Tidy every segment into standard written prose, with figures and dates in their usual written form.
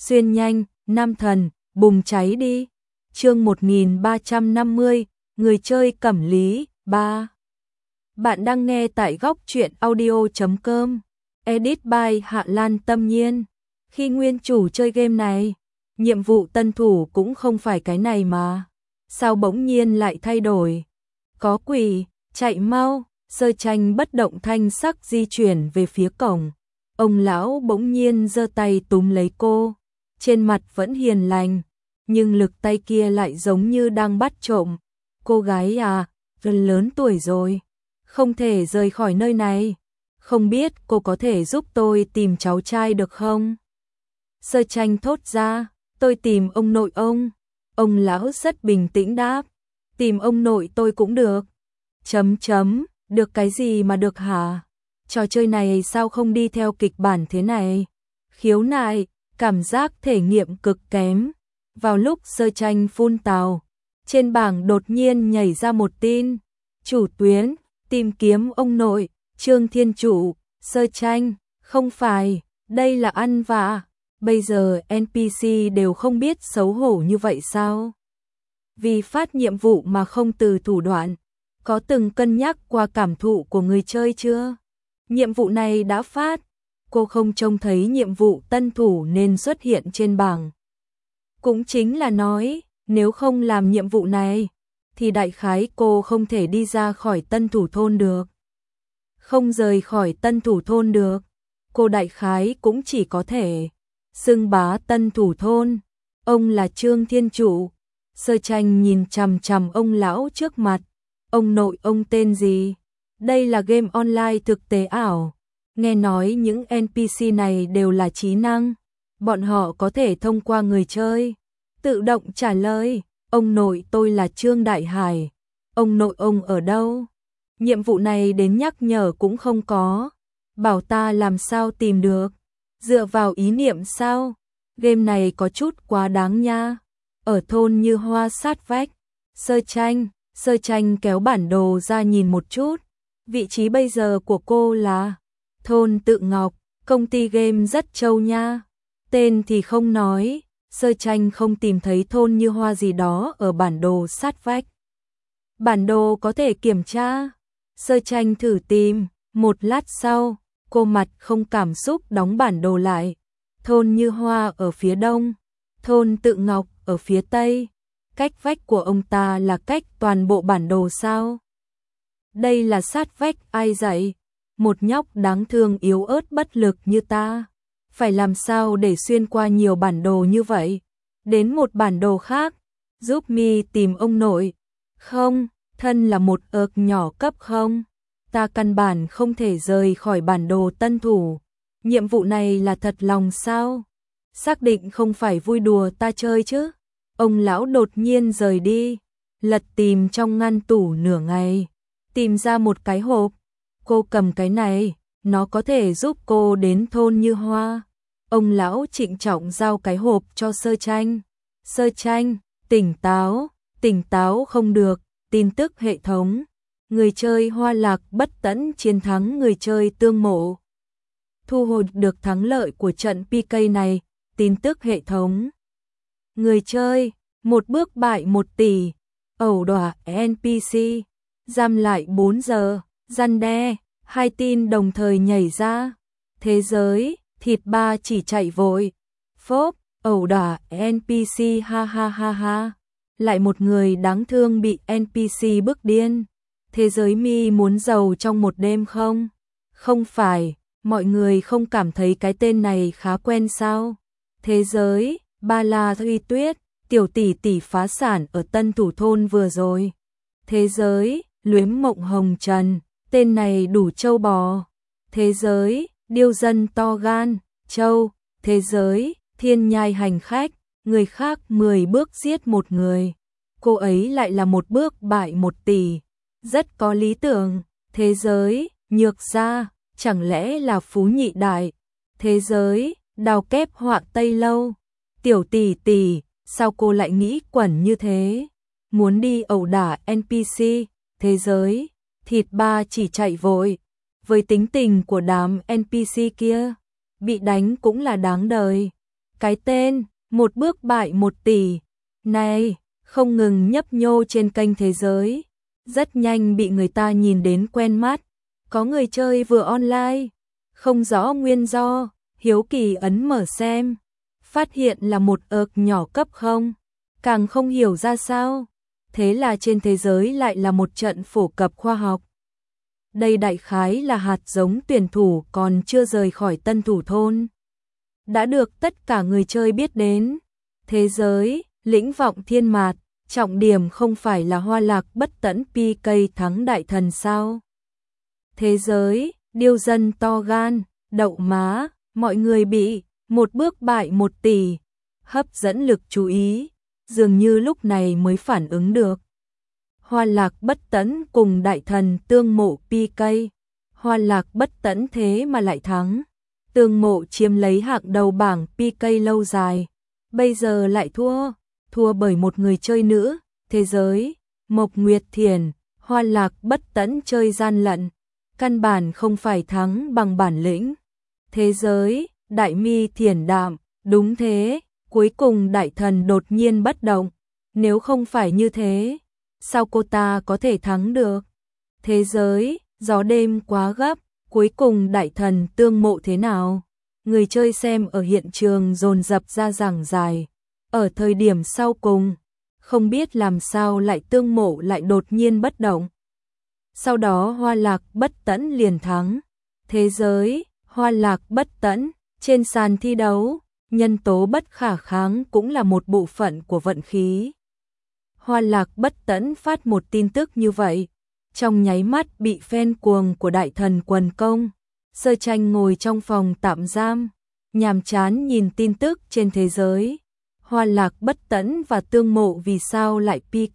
xuyên nhanh, nam thần, bùng cháy đi. Chương 1350, người chơi Cẩm Lý 3. Bạn đang nghe tại góc truyện audio.com. Edit by Hạ Lan Tâm Nhiên. Khi nguyên chủ chơi game này, nhiệm vụ tân thủ cũng không phải cái này mà. Sao bỗng nhiên lại thay đổi? Có quỷ, chạy mau. Sơ Tranh bất động thanh sắc di chuyển về phía cổng. Ông lão bỗng nhiên giơ tay túm lấy cô. Trên mặt vẫn hiền lành, nhưng lực tay kia lại giống như đang bắt trộm. Cô gái à, gần lớn tuổi rồi, không thể rời khỏi nơi này. Không biết cô có thể giúp tôi tìm cháu trai được không? Sơ Tranh thốt ra, tôi tìm ông nội ông. Ông lão rất bình tĩnh đáp, tìm ông nội tôi cũng được. Được cái gì mà được hả? Trò chơi này sao không đi theo kịch bản thế này? Khiếu nại, cảm giác thể nghiệm cực kém. Vào lúc Sơ Tranh phun tào, trên bảng đột nhiên nhảy ra một tin. Chủ tuyến, tìm kiếm ông nội, Trương Thiên Chủ. Sơ Tranh, không phải, đây là ăn vạ. Bây giờ NPC đều không biết xấu hổ như vậy sao? Vì phát nhiệm vụ mà không từ thủ đoạn. Có từng cân nhắc qua cảm thụ của người chơi chưa? Nhiệm vụ này đã phát, cô không trông thấy nhiệm vụ tân thủ nên xuất hiện trên bảng. Cũng chính là nói, nếu không làm nhiệm vụ này, thì đại khái cô không thể đi ra khỏi tân thủ thôn được. Không rời khỏi tân thủ thôn được, cô đại khái cũng chỉ có thể xưng bá tân thủ thôn. Ông là Trương Thiên Chủ. Sơ Tranh nhìn chằm chằm ông lão trước mặt. Ông nội ông tên gì? Đây là game online thực tế ảo. Nghe nói những NPC này đều là trí năng. Bọn họ có thể thông qua người chơi tự động trả lời, ông nội tôi là Trương Đại Hải. Ông nội ông ở đâu? Nhiệm vụ này đến nhắc nhở cũng không có. Bảo ta làm sao tìm được? Dựa vào ý niệm sao? Game này có chút quá đáng nha. Ở thôn Như Hoa sát vách. Sơ Tranh kéo bản đồ ra nhìn một chút. Vị trí bây giờ của cô là thôn Tự Ngọc, công ty game rất trâu nha. Tên thì không nói, Sơ Tranh không tìm thấy thôn Như Hoa gì đó ở bản đồ sát vách. Bản đồ có thể kiểm tra. Sơ Tranh thử tìm, một lát sau, cô mặt không cảm xúc đóng bản đồ lại. Thôn Như Hoa ở phía đông, thôn Tự Ngọc ở phía tây. Cách vách của ông ta là cách toàn bộ bản đồ sao? Đây là sát vách ai dạy? Một nhóc đáng thương yếu ớt bất lực như ta. Phải làm sao để xuyên qua nhiều bản đồ như vậy? Đến một bản đồ khác, giúp mi tìm ông nội. Không, thân là một ợc nhỏ cấp không. Ta căn bản không thể rời khỏi bản đồ tân thủ. Nhiệm vụ này là thật lòng sao? Xác định không phải vui đùa ta chơi chứ? Ông lão đột nhiên rời đi, lật tìm trong ngăn tủ nửa ngày, tìm ra một cái hộp. Cô cầm cái này, nó có thể giúp cô đến thôn Như Hoa. Ông lão trịnh trọng giao cái hộp cho Sơ Tranh. Sơ Tranh, tỉnh táo không được, tin tức hệ thống. Người chơi Hoa Lạc bất tẫn chiến thắng người chơi Tương Mộ. Thu hồi được thắng lợi của trận PK này, tin tức hệ thống. Người chơi, một bước bại 1 tỷ, ẩu đả NPC, giam lại 4 giờ, răn đe, 2 tin đồng thời nhảy ra. Thế giới, thịt ba chỉ chạy vội, phốp, ẩu đả NPC ha ha ha ha. Lại một người đáng thương bị NPC bức điên. Thế giới mi muốn giàu trong một đêm không? Không phải, mọi người không cảm thấy cái tên này khá quen sao? Thế giới, Ba La Thuy Tuyết, tiểu tỷ tỷ phá sản ở tân thủ thôn vừa rồi. Thế giới, Luyến Mộng Hồng Trần, tên này đủ trâu bò. Thế giới, điêu dân to gan, trâu. Thế giới, thiên nhai hành khách, người khác 10 bước giết một người. Cô ấy lại là một bước bại 1 tỷ. Rất có lý tưởng. Thế giới, nhược gia, chẳng lẽ là phú nhị đại. Thế giới, đào kép họa Tây Lâu. Tiểu tỷ tỷ, sao cô lại nghĩ quẩn như thế? Muốn đi ẩu đả NPC, thế giới, thịt ba chỉ chạy vội. Với tính tình của đám NPC kia, bị đánh cũng là đáng đời. Cái tên, một bước bại 1 tỷ, này, không ngừng nhấp nhô trên kênh thế giới. Rất nhanh bị người ta nhìn đến quen mắt. Có người chơi vừa online, không rõ nguyên do, hiếu kỳ ấn mở xem. Phát hiện là một nhỏ cấp 0, càng không hiểu ra sao. Thế là trên thế giới lại là một trận phổ cập khoa học. Đây đại khái là hạt giống tuyển thủ còn chưa rời khỏi tân thủ thôn. Đã được tất cả người chơi biết đến. Thế giới, lĩnh vọng thiên mạt, trọng điểm không phải là Hoa Lạc Bất Tẫn PK thắng đại thần sao? Thế giới, điêu dân to gan, đậu má, mọi người bị một bước bại 1 tỷ, hấp dẫn lực chú ý, dường như lúc này mới phản ứng được. Hoa Lạc Bất Tẫn cùng đại thần Tương Mộ PK, Hoa Lạc Bất Tẫn thế mà lại thắng. Tương Mộ chiếm lấy hạng đầu bảng PK lâu dài, bây giờ lại thua bởi một người chơi nữ. Thế giới, Mộc Nguyệt Thiền, Hoa Lạc Bất Tẫn chơi gian lận, căn bản không phải thắng bằng bản lĩnh. Thế giới, Đại Mi Thiền Đạm, đúng thế, cuối cùng đại thần đột nhiên bất động, nếu không phải như thế, sao cô ta có thể thắng được? Thế giới, Gió Đêm Quá Gấp, cuối cùng đại thần Tương Mộ thế nào? Người chơi xem ở hiện trường dồn dập ra giảng giải. Ở thời điểm sau cùng, không biết làm sao lại Tương Mộ lại đột nhiên bất động. Sau đó Hoa Lạc Bất Tẫn liền thắng. Thế giới, Hoa Lạc Bất Tẫn, trên sàn thi đấu, nhân tố bất khả kháng cũng là một bộ phận của vận khí. Hoa Lạc Bất Tẫn phát một tin tức như vậy, trong nháy mắt bị fan cuồng của đại thần quần công. Sơ Tranh ngồi trong phòng tạm giam, nhàm chán nhìn tin tức trên thế giới. Hoa Lạc Bất Tẫn và Tương Mộ vì sao lại PK?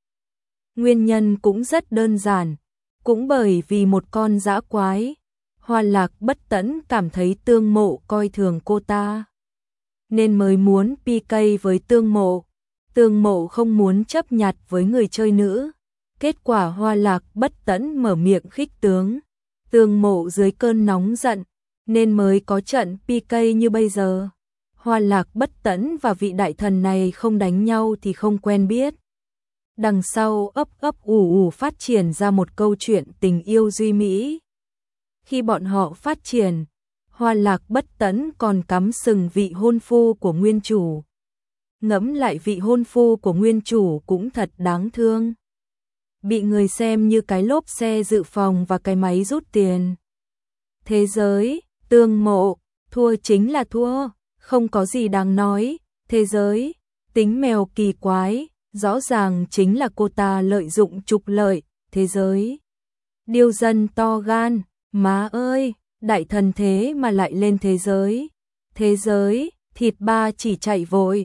Nguyên nhân cũng rất đơn giản, cũng bởi vì một con dã quái. Hoa Lạc Bất Tẫn cảm thấy Tương Mộ coi thường cô ta, nên mới muốn PK với Tương Mộ. Tương Mộ không muốn chấp nhặt với người chơi nữ. Kết quả Hoa Lạc Bất Tẫn mở miệng khích tướng. Tương Mộ dưới cơn nóng giận, nên mới có trận PK như bây giờ. Hoa Lạc Bất Tẫn và vị đại thần này không đánh nhau thì không quen biết. Đằng sau ấp ủ phát triển ra một câu chuyện tình yêu duy mỹ. Khi bọn họ phát triển, Hoa Lạc Bất Tẫn còn cắm sừng vị hôn phu của nguyên chủ. Ngẫm lại vị hôn phu của nguyên chủ cũng thật đáng thương. Bị người xem như cái lốp xe dự phòng và cái máy rút tiền. Thế giới, Tương Mộ, thua chính là thua, không có gì đáng nói. Thế giới, tính mèo kỳ quái, rõ ràng chính là cô ta lợi dụng trục lợi. Thế giới, điêu dân to gan, má ơi, đại thần thế mà lại lên thế giới. Thế giới, thịt ba chỉ chạy vội.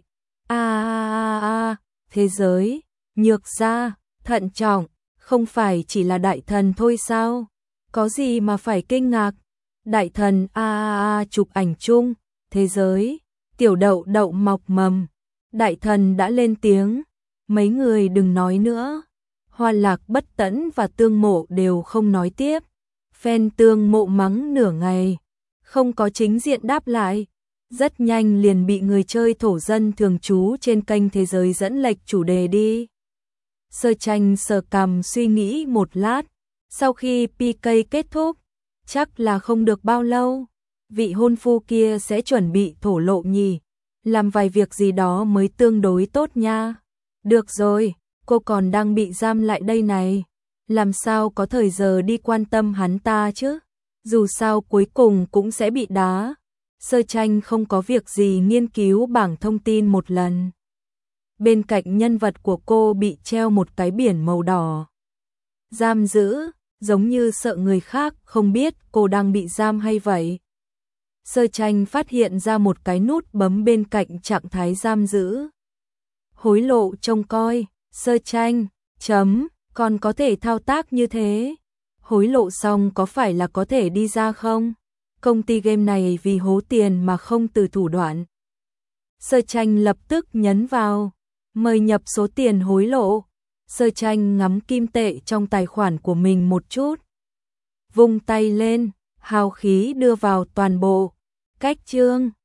Thế giới, nhược gia, thận trọng, không phải chỉ là đại thần thôi sao? Có gì mà phải kinh ngạc? Đại thần chụp ảnh chung. Thế giới, tiểu đậu đậu mọc mầm. Đại thần đã lên tiếng, mấy người đừng nói nữa. Hoa Lạc Bất Tẫn và Tương Mộ đều không nói tiếp. Fan Tương Mộ mắng nửa ngày, không có chính diện đáp lại. Rất nhanh liền bị người chơi thổ dân thường trú trên kênh thế giới dẫn lệch chủ đề đi. Sơ Tranh sờ cằm suy nghĩ một lát, sau khi PK kết thúc, chắc là không được bao lâu, vị hôn phu kia sẽ chuẩn bị thổ lộ nhỉ, làm vài việc gì đó mới tương đối tốt nha. Được rồi, cô còn đang bị giam lại đây này, làm sao có thời giờ đi quan tâm hắn ta chứ, dù sao cuối cùng cũng sẽ bị đá. Sơ Tranh không có việc gì nghiên cứu bảng thông tin một lần. Bên cạnh nhân vật của cô bị treo một cái biển màu đỏ. Giam giữ, giống như sợ người khác không biết cô đang bị giam hay vậy. Sơ Tranh phát hiện ra một cái nút bấm bên cạnh trạng thái giam giữ. Hối lộ trông coi, Sơ Tranh, còn có thể thao tác như thế. Hối lộ xong có phải là có thể đi ra không? Công ty game này vì hố tiền mà không từ thủ đoạn. Sơ Tranh lập tức nhấn vào, mời nhập số tiền hối lộ. Sơ Tranh ngắm kim tệ trong tài khoản của mình một chút. Vung tay lên, hào khí đưa vào toàn bộ. Cách chương